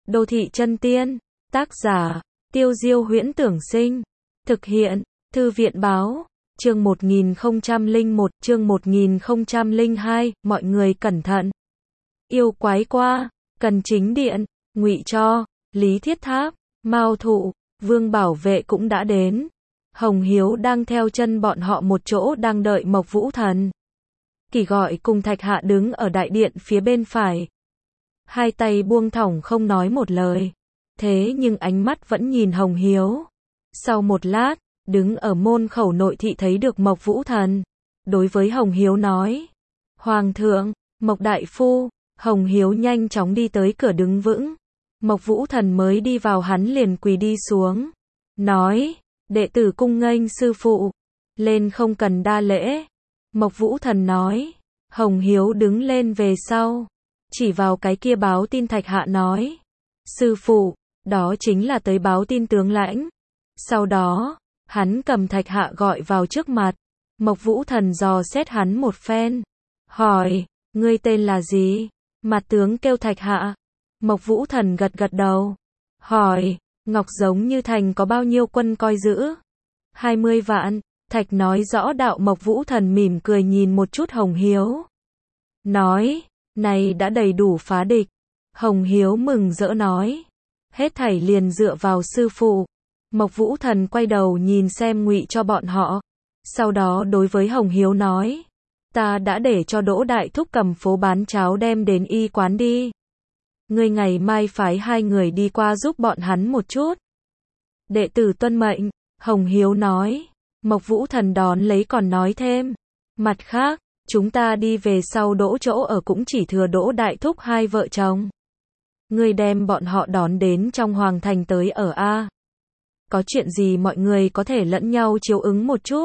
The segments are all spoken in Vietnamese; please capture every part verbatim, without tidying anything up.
Đô thị chân tiên, tác giả, Tiêu Diêu Huyễn Tưởng Sinh, thực hiện, Thư viện Báo, chương một nghìn không trăm lẻ một, chương một nghìn không trăm lẻ hai, mọi người cẩn thận. Yêu quái qua, Cần Chính Điện, Ngụy Cho, Lý Thiết Tháp, Mao Thụ, Vương Bảo Vệ cũng đã đến. Hồng Hiếu đang theo chân bọn họ một chỗ đang đợi Mộc Vũ Thần. Kỳ Gọi cùng Thạch Hạ đứng ở đại điện phía bên phải. Hai tay buông thõng không nói một lời. Thế nhưng ánh mắt vẫn nhìn Hồng Hiếu. Sau một lát, đứng ở môn khẩu nội thị thấy được Mộc Vũ Thần. Đối với Hồng Hiếu nói. Hoàng thượng, Mộc Đại Phu. Hồng Hiếu nhanh chóng đi tới cửa đứng vững. Mộc Vũ Thần mới đi vào hắn liền quỳ đi xuống. Nói, đệ tử cung nghênh sư phụ. Lên không cần đa lễ. Mộc Vũ Thần nói. Hồng Hiếu đứng lên về sau. Chỉ vào cái kia báo tin Thạch Hạ nói. Sư phụ, đó chính là tới báo tin tướng lãnh. Sau đó, hắn cầm Thạch Hạ gọi vào trước mặt. Mộc Vũ Thần dò xét hắn một phen. Hỏi, ngươi tên là gì? Mặt tướng kêu Thạch Hạ. Mộc Vũ Thần gật gật đầu. Hỏi, Ngọc Giống Như Thành có bao nhiêu quân coi giữ? hai mươi vạn. Thạch nói rõ đạo. Mộc Vũ Thần mỉm cười nhìn một chút Hồng Hiếu. Nói, này đã đầy đủ phá địch. Hồng Hiếu mừng rỡ nói. Hết thảy liền dựa vào sư phụ. Mộc Vũ Thần quay đầu nhìn xem Ngụy Cho bọn họ. Sau đó đối với Hồng Hiếu nói. Ta đã để cho Đỗ Đại Thúc cầm phố bán cháo đem đến y quán đi. Ngươi ngày mai phái hai người đi qua giúp bọn hắn một chút. Đệ tử tuân mệnh, Hồng Hiếu nói. Mộc Vũ Thần đón lấy còn nói thêm. Mặt khác, chúng ta đi về sau Đỗ chỗ ở cũng chỉ thừa Đỗ Đại Thúc hai vợ chồng. Ngươi đem bọn họ đón đến trong hoàng thành tới ở A. Có chuyện gì mọi người có thể lẫn nhau chiếu ứng một chút.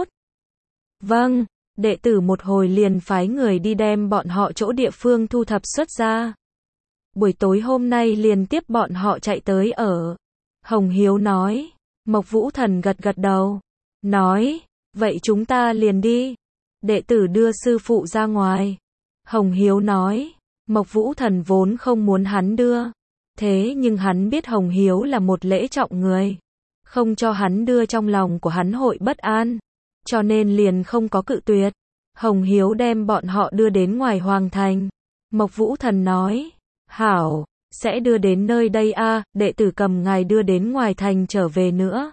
Vâng, đệ tử một hồi liền phái người đi đem bọn họ chỗ địa phương thu thập xuất ra. Buổi tối hôm nay liền tiếp bọn họ chạy tới ở. Hồng Hiếu nói. Mộc Vũ Thần gật gật đầu. Nói, vậy chúng ta liền đi. Đệ tử đưa sư phụ ra ngoài. Hồng Hiếu nói. Mộc Vũ Thần vốn không muốn hắn đưa. Thế nhưng hắn biết Hồng Hiếu là một lễ trọng người. Không cho hắn đưa trong lòng của hắn hội bất an. Cho nên liền không có cự tuyệt. Hồng Hiếu đem bọn họ đưa đến ngoài hoàng thành. Mộc Vũ Thần nói. Hảo, sẽ đưa đến nơi đây a, đệ tử cầm ngài đưa đến ngoài thành trở về nữa.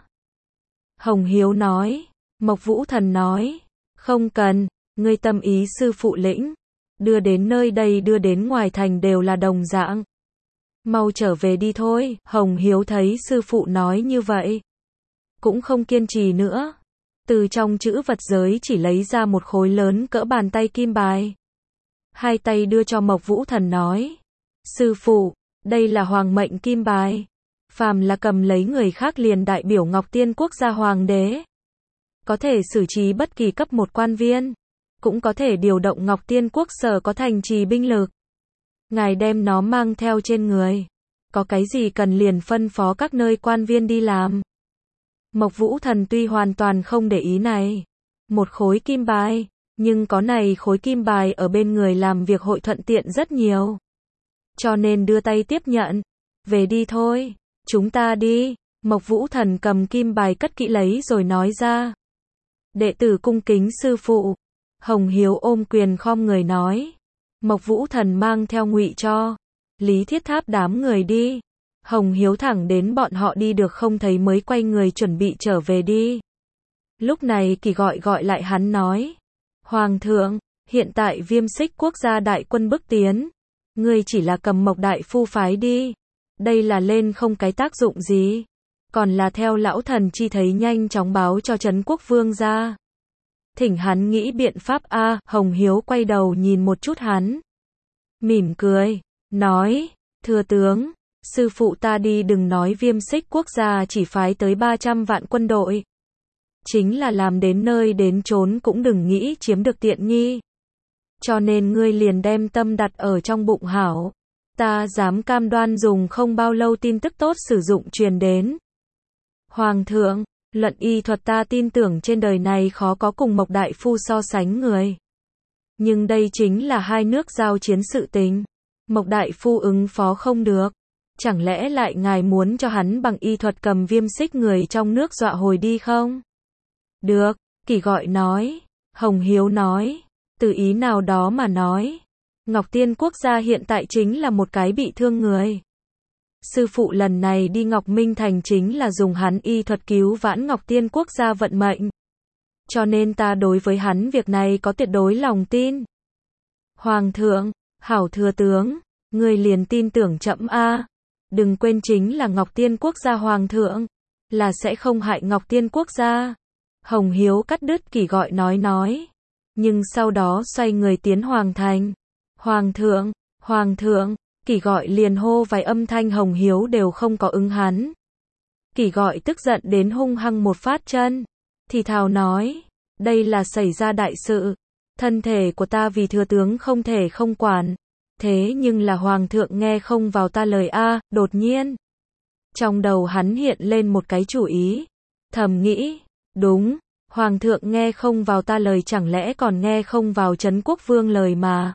Hồng Hiếu nói. Mộc Vũ Thần nói. Không cần, ngươi tâm ý sư phụ lĩnh. Đưa đến nơi đây đưa đến ngoài thành đều là đồng dạng. Mau trở về đi thôi. Hồng Hiếu thấy sư phụ nói như vậy. Cũng không kiên trì nữa. Từ trong chữ vật giới chỉ lấy ra một khối lớn cỡ bàn tay kim bài. Hai tay đưa cho Mộc Vũ Thần nói. Sư phụ, đây là hoàng mệnh kim bài. Phàm là cầm lấy người khác liền đại biểu Ngọc Tiên Quốc gia hoàng đế. Có thể xử trí bất kỳ cấp một quan viên. Cũng có thể điều động Ngọc Tiên Quốc sở có thành trì binh lực. Ngài đem nó mang theo trên người. Có cái gì cần liền phân phó các nơi quan viên đi làm. Mộc Vũ Thần tuy hoàn toàn không để ý này. Một khối kim bài. Nhưng có này khối kim bài ở bên người làm việc hội thuận tiện rất nhiều. Cho nên đưa tay tiếp nhận. Về đi thôi. Chúng ta đi. Mộc Vũ Thần cầm kim bài cất kỹ lấy rồi nói ra. Đệ tử cung kính sư phụ. Hồng Hiếu ôm quyền khom người nói. Mộc Vũ Thần mang theo Ngụy Cho, Lý Thiết Tháp đám người đi. Hồng Hiếu thẳng đến bọn họ đi được không thấy mới quay người chuẩn bị trở về đi. Lúc này Kỳ Gọi gọi lại hắn nói. Hoàng thượng, hiện tại Viêm Xích Quốc gia đại quân bức tiến. Ngươi chỉ là cầm Mộc Đại Phu phái đi. Đây là lên không cái tác dụng gì. Còn là theo lão thần chi thấy nhanh chóng báo cho Trấn Quốc Vương ra. Thỉnh hắn nghĩ biện pháp a. Hồng Hiếu quay đầu nhìn một chút hắn. Mỉm cười. Nói. Thưa tướng. Sư phụ ta đi đừng nói Viêm Xích Quốc gia chỉ phái tới ba trăm vạn quân đội. Chính là làm đến nơi đến chốn cũng đừng nghĩ chiếm được tiện nghi. Cho nên ngươi liền đem tâm đặt ở trong bụng hảo. Ta dám cam đoan dùng không bao lâu tin tức tốt sử dụng truyền đến. Hoàng thượng, luận y thuật ta tin tưởng trên đời này khó có cùng Mộc Đại Phu so sánh người. Nhưng đây chính là hai nước giao chiến sự tình. Mộc Đại Phu ứng phó không được. Chẳng lẽ lại ngài muốn cho hắn bằng y thuật cầm viêm xích người trong nước dọa hồi đi không? Được, Kỳ gọi nói. Hồng Hiếu nói. Từ ý nào đó mà nói. Ngọc Tiên Quốc gia hiện tại chính là một cái bị thương người. Sư phụ lần này đi Ngọc Minh Thành chính là dùng hắn y thuật cứu vãn Ngọc Tiên Quốc gia vận mệnh. Cho nên ta đối với hắn việc này có tuyệt đối lòng tin. Hoàng thượng, hảo thừa tướng, người liền tin tưởng trẫm a. Đừng quên chính là Ngọc Tiên Quốc gia hoàng thượng, là sẽ không hại Ngọc Tiên Quốc gia. Hồng Hiếu cắt đứt Kỳ gọi nói nói. Nhưng sau đó xoay người tiến Hoàng Thành. Hoàng thượng, Hoàng thượng, Kỳ gọi liền hô vài âm thanh Hồng Hiếu đều không có ứng hắn. Kỳ gọi tức giận đến hung hăng một phát chân. Thì thào nói, đây là xảy ra đại sự. Thân thể của ta vì thừa tướng không thể không quản. Thế nhưng là Hoàng thượng nghe không vào ta lời a. Đột nhiên. Trong đầu hắn hiện lên một cái chủ ý. Thầm nghĩ, đúng, Hoàng thượng nghe không vào ta lời chẳng lẽ còn nghe không vào Trấn Quốc Vương lời mà.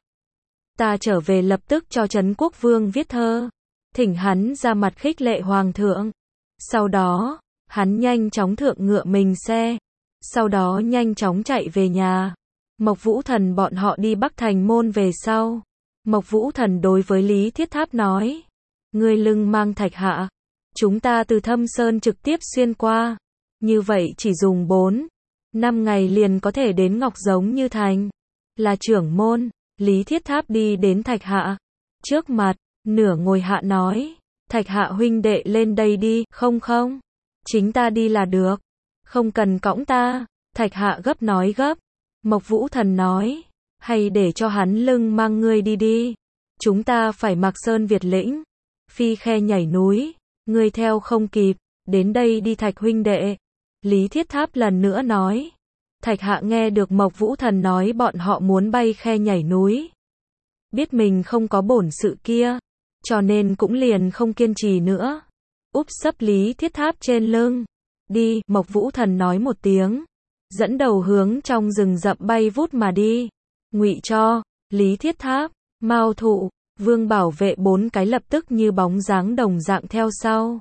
Ta trở về lập tức cho Trấn Quốc Vương viết thơ. Thỉnh hắn ra mặt khích lệ Hoàng thượng. Sau đó, hắn nhanh chóng thượng ngựa mình xe. Sau đó nhanh chóng chạy về nhà. Mộc Vũ Thần bọn họ đi Bắc Thành môn về sau. Mộc Vũ Thần đối với Lý Thiết Tháp nói. Ngươi lưng mang Thạch Hạ. Chúng ta từ Thâm Sơn trực tiếp xuyên qua. Như vậy chỉ dùng bốn, năm ngày liền có thể đến Ngọc Giống Như Thành. Là trưởng môn, Lý Thiết Tháp đi đến Thạch Hạ. Trước mặt, nửa ngồi hạ nói. Thạch Hạ huynh đệ lên đây đi, không không. Chính ta đi là được. Không cần cõng ta. Thạch Hạ gấp nói gấp. Mộc Vũ Thần nói. Hay để cho hắn lưng mang ngươi đi đi. Chúng ta phải mặc sơn Việt lĩnh. Phi khe nhảy núi. Ngươi theo không kịp. Đến đây đi Thạch huynh đệ. Lý Thiết Tháp lần nữa nói. Thạch Hạ nghe được Mộc Vũ Thần nói bọn họ muốn bay khe nhảy núi. Biết mình không có bổn sự kia. Cho nên cũng liền không kiên trì nữa. Úp sấp Lý Thiết Tháp trên lưng. Đi, Mộc Vũ Thần nói một tiếng. Dẫn đầu hướng trong rừng rậm bay vút mà đi. Ngụy Cho, Lý Thiết Tháp, Mao Thụ, Vương Bảo Vệ bốn cái lập tức như bóng dáng đồng dạng theo sau.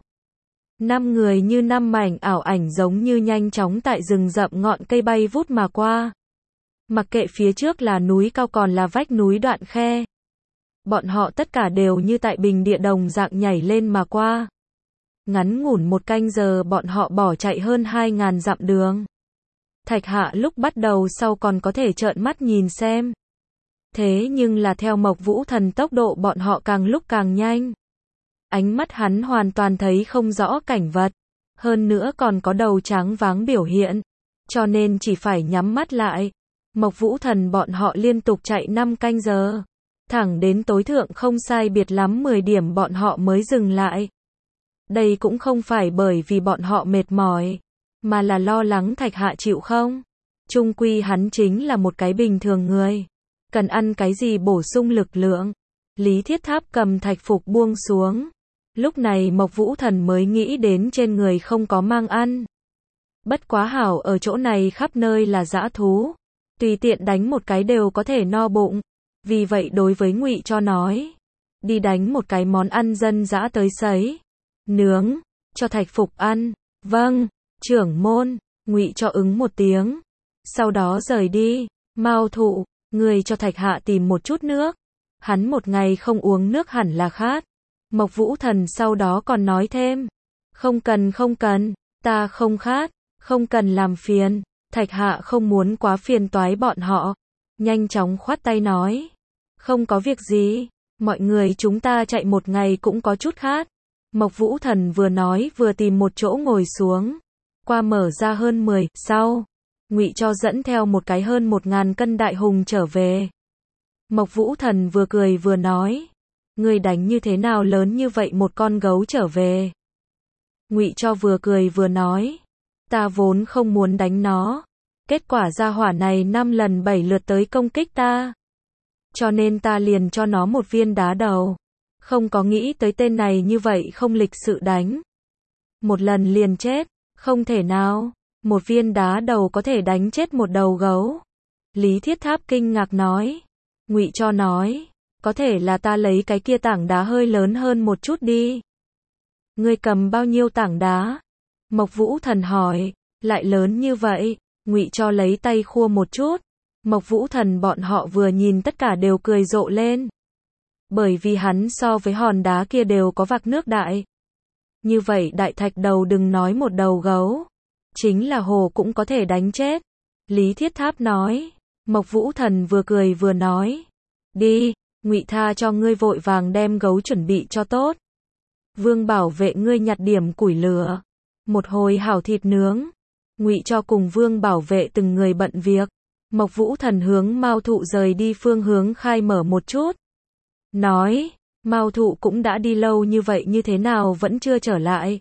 Năm người như năm mảnh ảo ảnh giống như nhanh chóng tại rừng rậm ngọn cây bay vút mà qua. Mặc kệ phía trước là núi cao còn là vách núi đoạn khe. Bọn họ tất cả đều như tại bình địa đồng dạng nhảy lên mà qua. Ngắn ngủn một canh giờ bọn họ bỏ chạy hơn hai ngàn dặm đường. Thạch Hạ lúc bắt đầu sau còn có thể trợn mắt nhìn xem. Thế nhưng là theo Mộc Vũ Thần tốc độ bọn họ càng lúc càng nhanh. Ánh mắt hắn hoàn toàn thấy không rõ cảnh vật. Hơn nữa còn có đầu trắng váng biểu hiện. Cho nên chỉ phải nhắm mắt lại. Mộc Vũ Thần bọn họ liên tục chạy năm canh giờ. Thẳng đến tối thượng không sai biệt lắm mười điểm bọn họ mới dừng lại. Đây cũng không phải bởi vì bọn họ mệt mỏi. Mà là lo lắng Thạch Hạ chịu không. Chung quy hắn chính là một cái bình thường người. Cần ăn cái gì bổ sung lực lượng. Lý Thiết Tháp cầm thạch phục buông xuống. Lúc này Mộc Vũ Thần mới nghĩ đến trên người không có mang ăn. Bất quá hảo ở chỗ này khắp nơi là dã thú. Tùy tiện đánh một cái đều có thể no bụng. Vì vậy đối với Ngụy Cho nói. Đi đánh một cái món ăn dân dã tới sấy. Nướng. Cho thạch phục ăn. Vâng. Trưởng môn. Ngụy Cho ứng một tiếng. Sau đó rời đi. Mao Thụ. Người cho Thạch Hạ tìm một chút nước. Hắn một ngày không uống nước hẳn là khát. Mộc Vũ Thần sau đó còn nói thêm. Không cần không cần. Ta không khát. Không cần làm phiền. Thạch Hạ không muốn quá phiền toái bọn họ. Nhanh chóng khoát tay nói. Không có việc gì. Mọi người chúng ta chạy một ngày cũng có chút khát. Mộc Vũ Thần vừa nói vừa tìm một chỗ ngồi xuống. Qua mở ra hơn mười, sau. Ngụy Cho dẫn theo một cái hơn một ngàn cân đại hùng trở về. Mộc Vũ Thần vừa cười vừa nói. Ngươi đánh như thế nào lớn như vậy một con gấu trở về. Ngụy Cho vừa cười vừa nói. Ta vốn không muốn đánh nó. Kết quả gia hỏa này năm lần bảy lượt tới công kích ta. Cho nên ta liền cho nó một viên đá đầu. Không có nghĩ tới tên này như vậy không lịch sự đánh. Một lần liền chết. Không thể nào. Một viên đá đầu có thể đánh chết một đầu gấu. Lý Thiết Tháp kinh ngạc nói. Ngụy Cho nói. Có thể là ta lấy cái kia tảng đá hơi lớn hơn một chút đi. Ngươi cầm bao nhiêu tảng đá? Mộc Vũ Thần hỏi. Lại lớn như vậy, Ngụy Cho lấy tay khua một chút. Mộc Vũ Thần bọn họ vừa nhìn tất cả đều cười rộ lên. Bởi vì hắn so với hòn đá kia đều có vạc nước đại. Như vậy đại thạch đầu đừng nói một đầu gấu. Chính là hồ cũng có thể đánh chết. Lý Thiết Tháp nói. Mộc Vũ Thần vừa cười vừa nói. Đi, Ngụy tha cho ngươi vội vàng đem gấu chuẩn bị cho tốt. Vương bảo vệ ngươi nhặt điểm củi lửa. Một hồi hảo thịt nướng. Ngụy Cho cùng Vương bảo vệ từng người bận việc. Mộc Vũ Thần hướng Mao Thụ rời đi phương hướng khai mở một chút. Nói, Mao Thụ cũng đã đi lâu như vậy như thế nào vẫn chưa trở lại.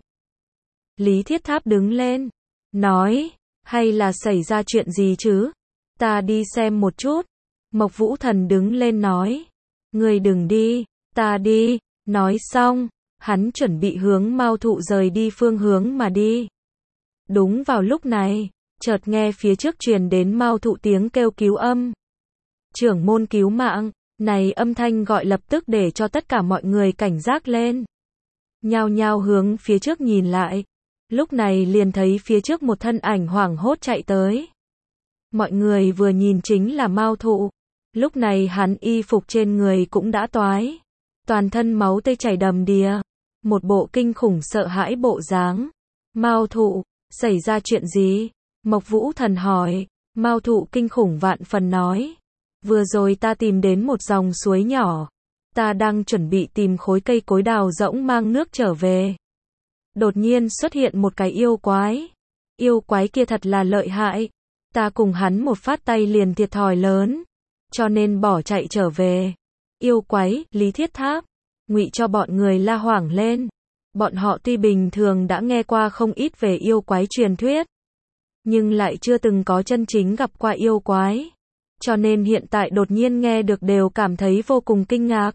Lý Thiết Tháp đứng lên. Nói, hay là xảy ra chuyện gì chứ? Ta đi xem một chút. Mộc Vũ Thần đứng lên nói. Ngươi đừng đi, ta đi. Nói xong, hắn chuẩn bị hướng Mao Thụ rời đi phương hướng mà đi. Đúng vào lúc này, chợt nghe phía trước truyền đến Mao Thụ tiếng kêu cứu âm. Trưởng môn cứu mạng, này âm thanh gọi lập tức để cho tất cả mọi người cảnh giác lên. Nhao nhao hướng phía trước nhìn lại. Lúc này liền thấy phía trước một thân ảnh hoảng hốt chạy tới. Mọi người vừa nhìn chính là Mao Thụ. Lúc này hắn y phục trên người cũng đã toái. Toàn thân máu tươi chảy đầm đìa. Một bộ kinh khủng sợ hãi bộ dáng. Mao Thụ, xảy ra chuyện gì? Mộc Vũ Thần hỏi. Mao Thụ kinh khủng vạn phần nói. Vừa rồi ta tìm đến một dòng suối nhỏ. Ta đang chuẩn bị tìm khối cây cối đào rỗng mang nước trở về. Đột nhiên xuất hiện một cái yêu quái. Yêu quái kia thật là lợi hại. Ta cùng hắn một phát tay liền thiệt thòi lớn. Cho nên bỏ chạy trở về. Yêu quái, Lý Thiết Tháp. Ngụy Cho bọn người la hoảng lên. Bọn họ tuy bình thường đã nghe qua không ít về yêu quái truyền thuyết. Nhưng lại chưa từng có chân chính gặp qua yêu quái. Cho nên hiện tại đột nhiên nghe được đều cảm thấy vô cùng kinh ngạc.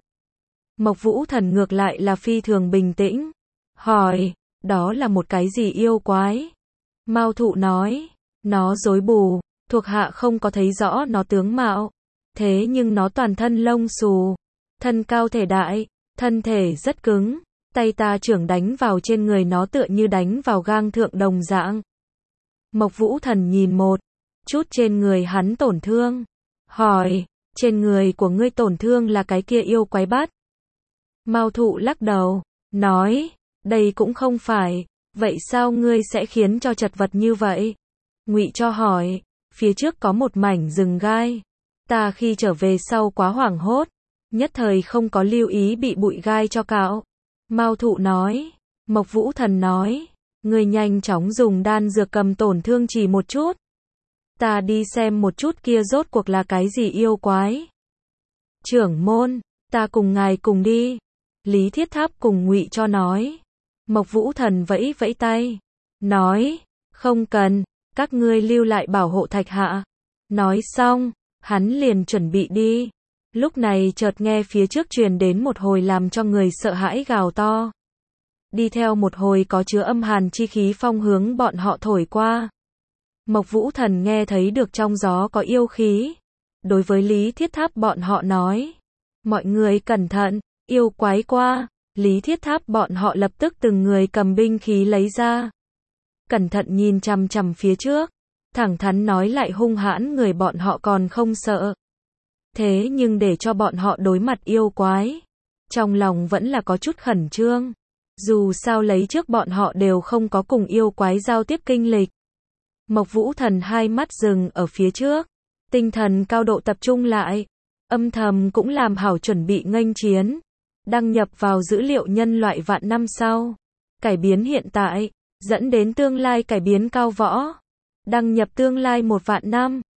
Mộc Vũ Thần ngược lại là phi thường bình tĩnh. Hỏi, đó là một cái gì yêu quái? Mao Thụ nói, nó rối bù, thuộc hạ không có thấy rõ nó tướng mạo. Thế nhưng nó toàn thân lông xù, thân cao thể đại, thân thể rất cứng. Tay ta trưởng đánh vào trên người nó tựa như đánh vào gang thượng đồng dạng. Mộc Vũ Thần nhìn một chút trên người hắn tổn thương. Hỏi, trên người của ngươi tổn thương là cái kia yêu quái bắt? Mao Thụ lắc đầu, nói, đây cũng không phải. Vậy sao ngươi sẽ khiến cho chật vật như vậy? Ngụy Cho hỏi, phía trước có một mảnh rừng gai. Ta khi trở về sau quá hoảng hốt. Nhất thời không có lưu ý bị bụi gai cho cạo. Mao Thụ nói. Mộc Vũ Thần nói. Ngươi nhanh chóng dùng đan dược cầm tổn thương chỉ một chút. Ta đi xem một chút kia rốt cuộc là cái gì yêu quái. Trưởng môn, ta cùng ngài cùng đi. Lý Thiết Tháp cùng Ngụy Cho nói. Mộc Vũ Thần vẫy vẫy tay. Nói. Không cần, các ngươi lưu lại bảo hộ Thạch Hạ. Nói xong, hắn liền chuẩn bị đi. Lúc này chợt nghe phía trước truyền đến một hồi làm cho người sợ hãi gào to. Đi theo một hồi có chứa âm hàn chi khí phong hướng bọn họ thổi qua. Mộc Vũ Thần nghe thấy được trong gió có yêu khí. Đối với Lý Thiết Tháp bọn họ nói. Mọi người cẩn thận, yêu quái qua. Lý Thiết Tháp bọn họ lập tức từng người cầm binh khí lấy ra. Cẩn thận nhìn chằm chằm phía trước. Thẳng thắn nói lại hung hãn người bọn họ còn không sợ. Thế nhưng để cho bọn họ đối mặt yêu quái. Trong lòng vẫn là có chút khẩn trương. Dù sao lấy trước bọn họ đều không có cùng yêu quái giao tiếp kinh lịch. Mộc Vũ Thần hai mắt dừng ở phía trước. Tinh thần cao độ tập trung lại. Âm thầm cũng làm hảo chuẩn bị nghênh chiến. Đăng nhập vào dữ liệu nhân loại vạn năm sau. Cải biến hiện tại. Dẫn đến tương lai cải biến cao võ. Đăng nhập tương lai một vạn năm.